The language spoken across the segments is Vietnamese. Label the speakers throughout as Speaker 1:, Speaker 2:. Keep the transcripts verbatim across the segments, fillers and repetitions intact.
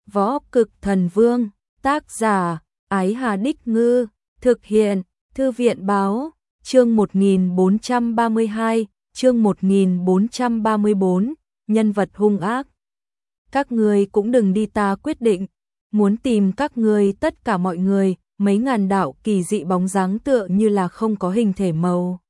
Speaker 1: Võ Cực Thần Vương, tác giả, Ái Hà Đích Ngư, thực hiện, Thư viện Báo, chương một nghìn bốn trăm ba mươi hai, chương một nghìn bốn trăm ba mươi bốn, nhân vật hung ác. Các người cũng đừng đi, ta quyết định, muốn tìm các người tất cả mọi người, mấy ngàn đạo kỳ dị bóng dáng tựa như là không có hình thể màu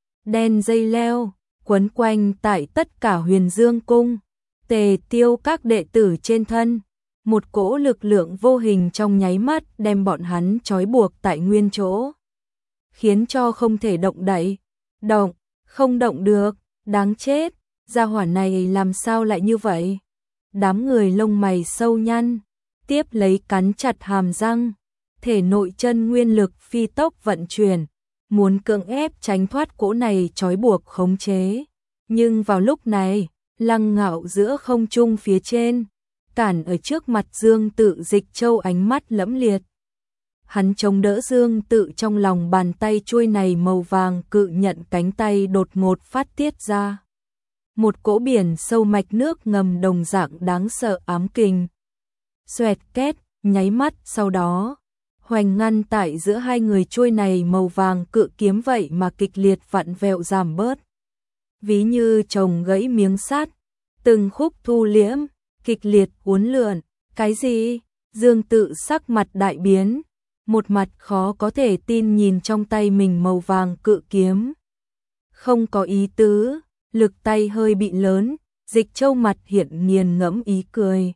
Speaker 1: đen dây leo, quấn quanh tại tất cả Huyền Dương Cung, Tề Tiêu các đệ tử trên thân. Một cỗ lực lượng vô hình trong nháy mắt đem bọn hắn trói buộc tại nguyên chỗ, khiến cho không thể động đậy. Động, không động được, đáng chết, gia hỏa này làm sao lại như vậy? Đám người lông mày sâu nhăn, tiếp lấy cắn chặt hàm răng, thể nội chân nguyên lực phi tốc vận chuyển, muốn cưỡng ép tránh thoát cỗ này trói buộc khống chế. Nhưng vào lúc này, Lăng Ngạo giữa không trung phía trên, cản ở trước mặt Dương Tự Dịch Châu ánh mắt lẫm liệt. Hắn chống đỡ Dương Tự trong lòng bàn tay chuôi này màu vàng cự nhận, cánh tay đột ngột phát tiết ra một cỗ biển sâu mạch nước ngầm đồng dạng đáng sợ ám kình. Xoẹt két, nháy mắt sau đó, hoành ngăn tại giữa hai người chuôi này màu vàng cự kiếm vậy mà kịch liệt vặn vẹo giảm bớt. Ví như trồng gãy miếng sắt, từng khúc thu liễm, kịch liệt uốn lượn. Cái gì? Dương Tự sắc mặt đại biến, một mặt khó có thể tin nhìn trong tay mình màu vàng cự kiếm. Không có ý tứ, lực tay hơi bị lớn, Dịch Châu mặt hiện nghiền ngẫm ý cười.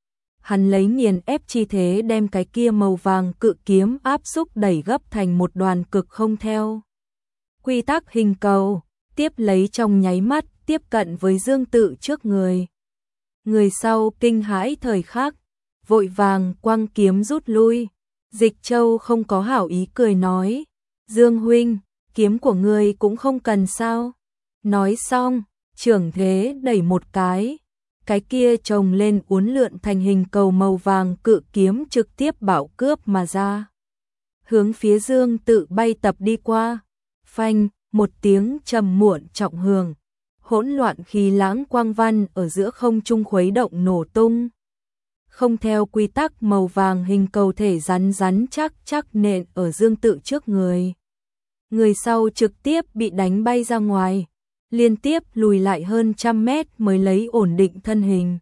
Speaker 1: Hắn lấy nghiền ép chi thế đem cái kia màu vàng cự kiếm áp xúc đẩy gấp thành một đoàn cực không theo quy tắc hình cầu, tiếp lấy trong nháy mắt tiếp cận với Dương Tự trước người. Người sau kinh hãi thời khắc, vội vàng quăng kiếm rút lui. Dịch Châu không có hảo ý cười nói, Dương huynh, kiếm của ngươi cũng không cần sao? Nói xong, trưởng thế đẩy một cái, cái kia chồng lên uốn lượn thành hình cầu màu vàng cự kiếm trực tiếp bạo cướp mà ra, hướng phía Dương Tự bay tập đi qua. Phanh, một tiếng trầm muộn trọng hưởng, hỗn loạn khí lãng quang văn ở giữa không trung khuấy động nổ tung. Không theo quy tắc màu vàng hình cầu thể rắn rắn chắc chắc nện ở Dương Tự trước người. Người sau trực tiếp bị đánh bay ra ngoài, liên tiếp lùi lại hơn trăm mét mới lấy ổn định thân hình.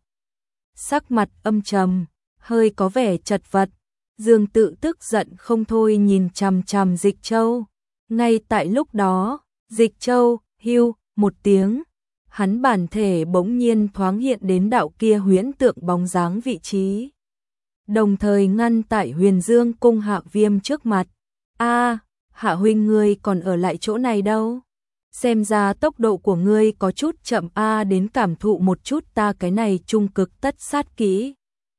Speaker 1: Sắc mặt âm trầm, hơi có vẻ chật vật, Dương Tự tức giận không thôi nhìn chằm chằm Dịch Châu. Ngay tại lúc đó, Dịch Châu hưu một tiếng, hắn bản thể bỗng nhiên thoáng hiện đến đạo kia huyễn tượng bóng dáng vị trí, đồng thời ngăn tại Huyền Dương Cung Hạ Viêm trước mặt. A, Hạ huynh ngươi còn ở lại chỗ này đâu? Xem ra tốc độ của ngươi có chút chậm a, đến cảm thụ một chút ta cái này trung cực tất sát kỹ.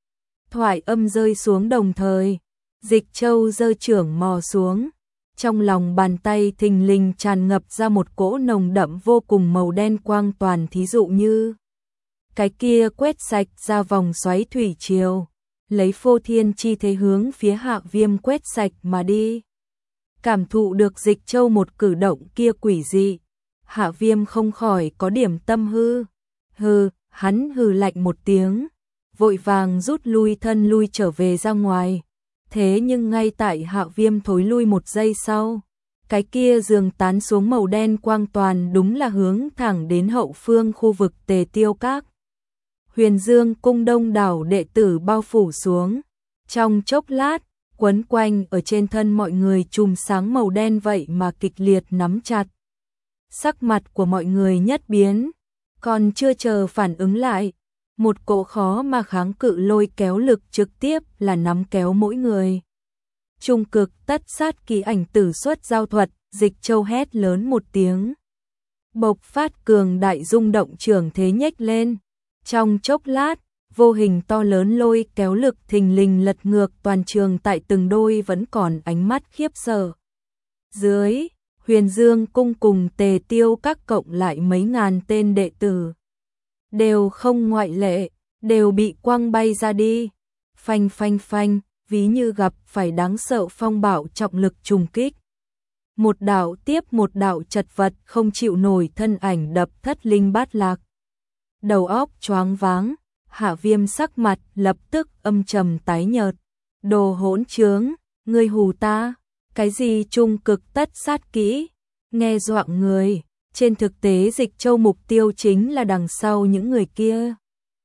Speaker 1: Thoại âm rơi xuống đồng thời, Dịch Châu giơ trưởng mò xuống, trong lòng bàn tay thình lình tràn ngập ra một cỗ nồng đậm vô cùng màu đen quang toàn, thí dụ như cái kia quét sạch ra vòng xoáy thủy triều, lấy phô thiên chi thế hướng phía Hạ Viêm quét sạch mà đi. Cảm thụ được Dịch Châu một cử động kia quỷ dị, Hạ Viêm không khỏi có điểm tâm hư. Hừ, hắn hừ lạnh một tiếng, vội vàng rút lui thân lui trở về ra ngoài. Thế nhưng ngay tại Hạ Viêm thối lui một giây sau, cái kia giường tán xuống màu đen quang toàn đúng là hướng thẳng đến hậu phương khu vực Tề Tiêu Các. Huyền Dương Cung đông đảo đệ tử bao phủ xuống, trong chốc lát, quấn quanh ở trên thân mọi người chùm sáng màu đen vậy mà kịch liệt nắm chặt. Sắc mặt của mọi người nhất biến, còn chưa chờ phản ứng lại, một cỗ khó mà kháng cự lôi kéo lực trực tiếp là nắm kéo mỗi người. Trung cực tất sát kỳ ảnh tử xuất giao thuật, Dịch Châu hét lớn một tiếng, bộc phát cường đại rung động trường thế nhếch lên. Trong chốc lát, vô hình to lớn lôi kéo lực thình lình lật ngược toàn trường tại từng đôi vẫn còn ánh mắt khiếp sợ. Dưới, Huyền Dương Cung cùng Tề Tiêu Các cộng lại mấy ngàn tên đệ tử, đều không ngoại lệ, đều bị quăng bay ra đi. Phanh phanh phanh, ví như gặp phải đáng sợ phong bạo trọng lực trùng kích. Một đạo tiếp một đạo chật vật không chịu nổi thân ảnh đập thất linh bát lạc. Đầu óc choáng váng, Hạ Viêm sắc mặt lập tức âm trầm tái nhợt. Đồ hỗn trướng, ngươi hù ta, cái gì trung cực tất sát kỹ, nghe doạng người, trên thực tế Dịch Châu mục tiêu chính là đằng sau những người kia.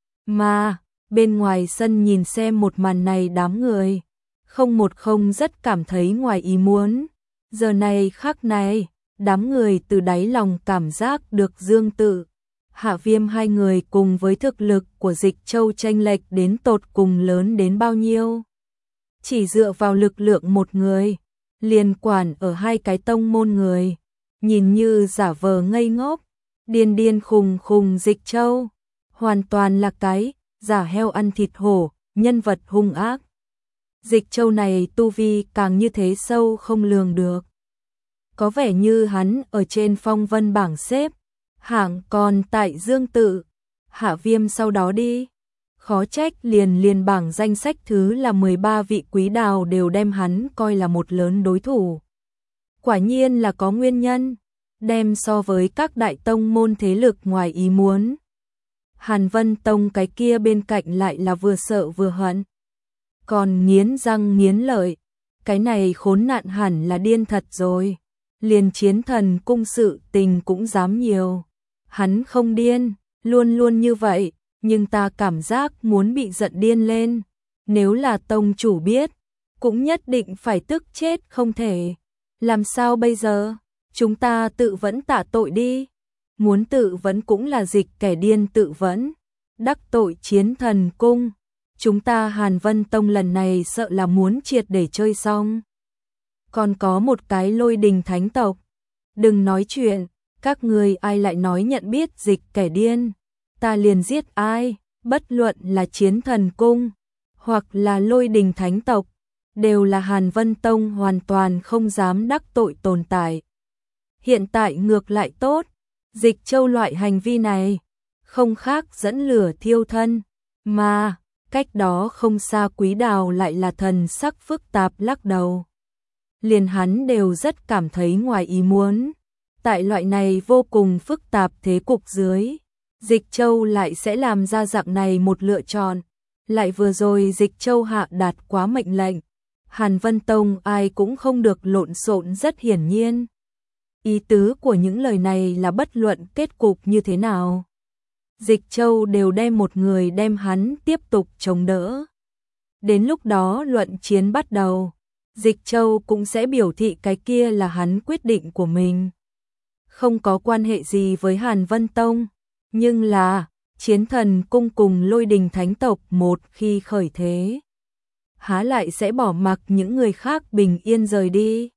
Speaker 1: Mà, bên ngoài sân nhìn xem một màn này đám người, không một không rất cảm thấy ngoài ý muốn. Giờ này khắc này, đám người từ đáy lòng cảm giác được Dương Tự, Hạ Viêm hai người cùng với thực lực của Dịch Châu chênh lệch đến tột cùng lớn đến bao nhiêu. Chỉ dựa vào lực lượng một người, liền quản ở hai cái tông môn người, nhìn như giả vờ ngây ngốc, điên điên khùng khùng Dịch Châu, hoàn toàn là cái giả heo ăn thịt hổ, nhân vật hung ác. Dịch Châu này tu vi càng như thế sâu không lường được. Có vẻ như hắn ở trên phong vân bảng xếp hạng còn tại Dương Tự, Hạ Viêm sau đó đi. Khó trách liền liền bảng danh sách thứ là mười ba vị quý đào đều đem hắn coi là một lớn đối thủ. Quả nhiên là có nguyên nhân, đem so với các đại tông môn thế lực ngoài ý muốn. Hàn Vân Tông cái kia bên cạnh lại là vừa sợ vừa hận. Còn nghiến răng nghiến lợi, cái này khốn nạn hẳn là điên thật rồi. Liền chiến thần cung sự tình cũng dám nhiều. Hắn không điên, luôn luôn như vậy, nhưng ta cảm giác muốn bị giận điên lên. Nếu là tông chủ biết, cũng nhất định phải tức chết không thể. Làm sao bây giờ? Chúng ta tự vẫn tạ tội đi. Muốn tự vẫn cũng là dịch kẻ điên tự vẫn. Đắc tội chiến thần cung. Chúng ta Hàn Vân Tông lần này sợ là muốn triệt để chơi xong. Còn có một cái Lôi Đình thánh tộc. Đừng nói chuyện, các người ai lại nói nhận biết dịch kẻ điên. Ta liền giết ai, bất luận là chiến thần cung, hoặc là Lôi Đình thánh tộc, đều là Hàn Vân Tông hoàn toàn không dám đắc tội tồn tại. Hiện tại ngược lại tốt, Dịch Châu loại hành vi này, không khác dẫn lửa thiêu thân, mà cách đó không xa Quý Đào lại là thần sắc phức tạp lắc đầu. Liền hắn đều rất cảm thấy ngoài ý muốn. Tại loại này vô cùng phức tạp thế cục dưới, Dịch Châu lại sẽ làm ra dạng này một lựa chọn. Lại vừa rồi Dịch Châu hạ đạt quá mệnh lệnh. Hàn Vân Tông ai cũng không được lộn xộn rất hiển nhiên. Ý tứ của những lời này là bất luận kết cục như thế nào. Dịch Châu đều đem một người đem hắn tiếp tục chống đỡ. Đến lúc đó luận chiến bắt đầu, Dịch Châu cũng sẽ biểu thị cái kia là hắn quyết định của mình. Không có quan hệ gì với Hàn Vân Tông, nhưng là chiến thần cung cùng Lôi Đình thánh tộc một khi khởi thế, há lại sẽ bỏ mặc những người khác bình yên rời đi.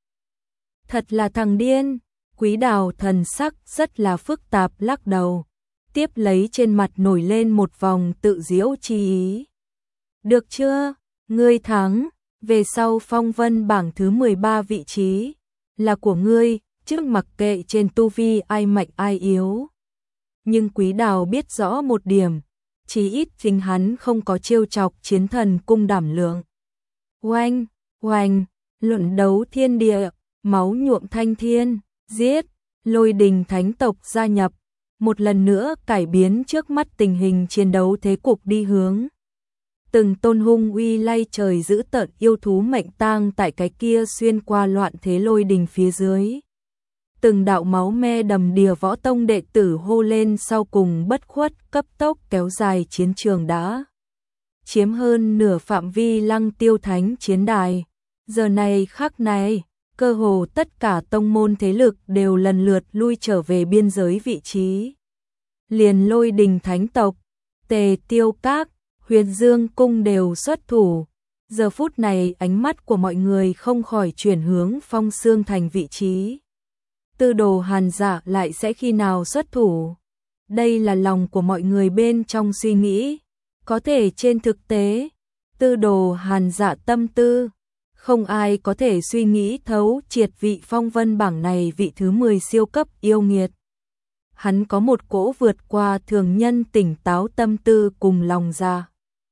Speaker 1: Thật là thằng điên. Quý Đào thần sắc rất là phức tạp lắc đầu, tiếp lấy trên mặt nổi lên một vòng tự giễu chi ý. Được chưa? Ngươi thắng, về sau phong vân bảng thứ mười ba vị trí là của ngươi, chứ mặc kệ trên tu vi ai mạnh ai yếu. Nhưng Quý Đào biết rõ một điểm, chí ít chính hắn không có trêu chọc chiến thần cung đảm lượng. Oanh, oanh, luận đấu thiên địa, máu nhuộm thanh thiên, giết, Lôi Đình thánh tộc gia nhập, một lần nữa cải biến trước mắt tình hình chiến đấu thế cục đi hướng. Từng tôn hung uy lay trời giữ tợn yêu thú mệnh tang tại cái kia xuyên qua loạn thế Lôi Đình phía dưới. Từng đạo máu me đầm đìa võ tông đệ tử hô lên sau cùng bất khuất cấp tốc kéo dài chiến trường đã chiếm hơn nửa phạm vi Lăng Tiêu Thánh chiến đài. Giờ này khắc này, cơ hồ tất cả tông môn thế lực đều lần lượt lui trở về biên giới vị trí. Liền Lôi Đình thánh tộc, Tề Tiêu Các, Huyền Dương cung đều xuất thủ. Giờ phút này ánh mắt của mọi người không khỏi chuyển hướng Phong Xương Thành vị trí. Tư Đồ Hàn Dạ lại sẽ khi nào xuất thủ? Đây là lòng của mọi người bên trong suy nghĩ. Có thể trên thực tế, Tư Đồ Hàn Dạ tâm tư, không ai có thể suy nghĩ thấu triệt vị phong vân bảng này vị thứ mười siêu cấp yêu nghiệt. Hắn có một cỗ vượt qua thường nhân tỉnh táo tâm tư cùng lòng dạ.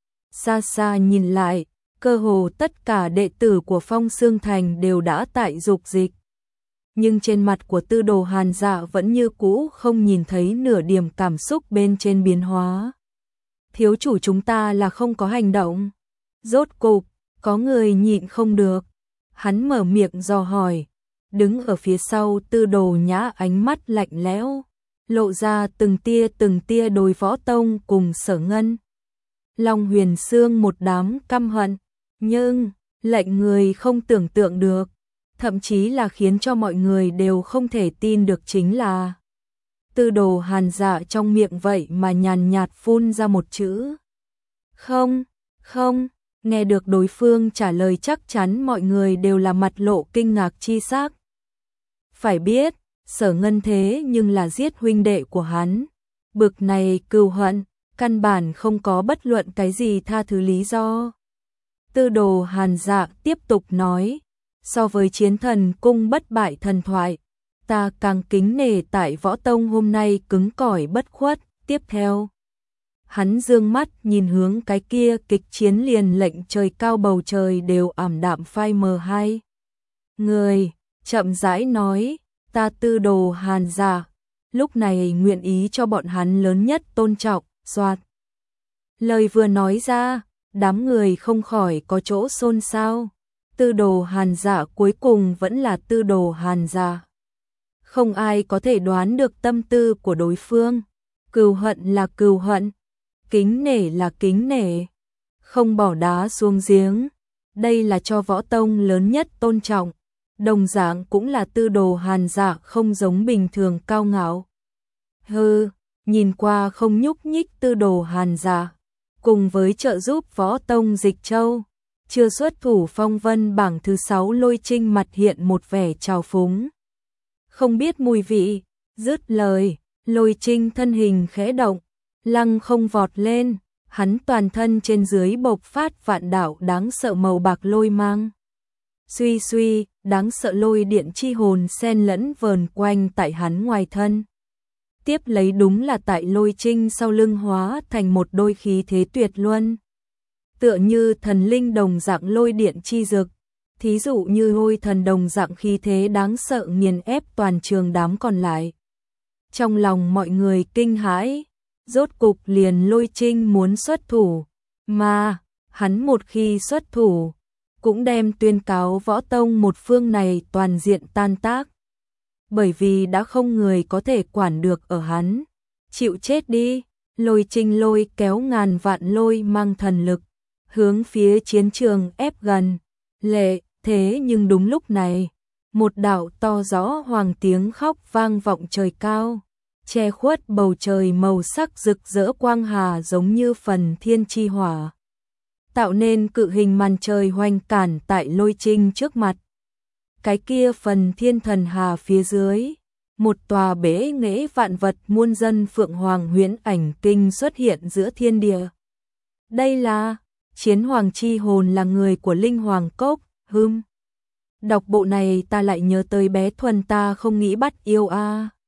Speaker 1: Xa xa nhìn lại, cơ hồ tất cả đệ tử của Phong Xương Thành đều đã tại dục dịch. Nhưng trên mặt của Tư Đồ Hàn Dạ vẫn như cũ không nhìn thấy nửa điểm cảm xúc bên trên biến hóa. thiếu chủ chúng ta là không có hành động. Rốt cục, có người nhịn không được. Hắn mở miệng dò hỏi. Đứng ở phía sau Tư Đồ Nhã ánh mắt lạnh lẽo, lộ ra từng tia từng tia đối Võ Tông cùng Sở Ngân. Long Huyền Xương một đám căm hận, nhưng lệnh người không tưởng tượng được, thậm chí là khiến cho mọi người đều không thể tin được chính là Tư Đồ Hàn Dạ trong miệng vậy mà nhàn nhạt phun ra một chữ. Không, không, nghe được đối phương trả lời chắc chắn mọi người đều là mặt lộ kinh ngạc chi sắc. Phải biết, Sở Ngân thế nhưng là giết huynh đệ của hắn. Bực này cừu hận, căn bản không có bất luận cái gì tha thứ lý do. Tư Đồ Hàn Dạ tiếp tục nói, so với chiến thần cung bất bại thần thoại, ta càng kính nể tại Võ Tông hôm nay cứng cỏi bất khuất. Tiếp theo, hắn dương mắt nhìn hướng cái kia kịch chiến liền lệnh trời cao bầu trời đều ảm đạm phai mờ hai người, chậm rãi nói, ta Tư Đồ Hàn Dạ, lúc này nguyện ý cho bọn hắn lớn nhất tôn trọng. Soạt. Lời vừa nói ra, đám người không khỏi có chỗ xôn xao. Tư Đồ Hàn Dạ cuối cùng vẫn là Tư Đồ Hàn Dạ. Không ai có thể đoán được tâm tư của đối phương. Cừu hận là cừu hận, kính nể là kính nể, không bỏ đá xuống giếng. Đây là cho Võ Tông lớn nhất tôn trọng. Đồng dạng cũng là Tư Đồ Hàn Dạ không giống bình thường cao ngạo. Hừ, nhìn qua không nhúc nhích Tư Đồ Hàn Dạ, cùng với trợ giúp Võ Tông Dịch Châu, chưa xuất thủ phong vân bảng thứ sáu Lôi Trinh mặt hiện một vẻ trào phúng. Không biết mùi vị, dứt lời, Lôi Trinh thân hình khẽ động, lăng không vọt lên, hắn toàn thân trên dưới bộc phát vạn đạo đáng sợ màu bạc lôi mang. Suy suy, đáng sợ lôi điện chi hồn xen lẫn vờn quanh tại hắn ngoài thân. Tiếp lấy đúng là tại Lôi Trinh sau lưng hóa thành một đôi khí thế tuyệt luân. Tựa như thần linh đồng dạng lôi điện chi dực, thí dụ như lôi thần đồng dạng khí thế đáng sợ nghiền ép toàn trường đám còn lại. Trong lòng mọi người kinh hãi, rốt cục liền Lôi Trinh muốn xuất thủ, mà hắn một khi xuất thủ, cũng đem tuyên cáo Võ Tông một phương này toàn diện tan tác. Bởi vì đã không người có thể quản được ở hắn. Chịu chết đi, Lôi Trinh lôi kéo ngàn vạn lôi mang thần lực, hướng phía chiến trường ép gần. Lệ, thế nhưng đúng lúc này, một đạo to rõ hoàng tiếng khóc vang vọng trời cao, che khuất bầu trời màu sắc rực rỡ quang hà giống như phần thiên chi hỏa, tạo nên cự hình màn trời hoành cản tại Lôi Trinh trước mặt. Cái kia phần thiên thần hà phía dưới, một tòa bế nghệ vạn vật muôn dân phượng hoàng huyễn ảnh kinh xuất hiện giữa thiên địa. Đây là chiến hoàng chi hồn, là người của linh hoàng cốc. Hừm, đọc bộ này ta lại nhớ tới bé Thuần ta không nghĩ bắt yêu a. À.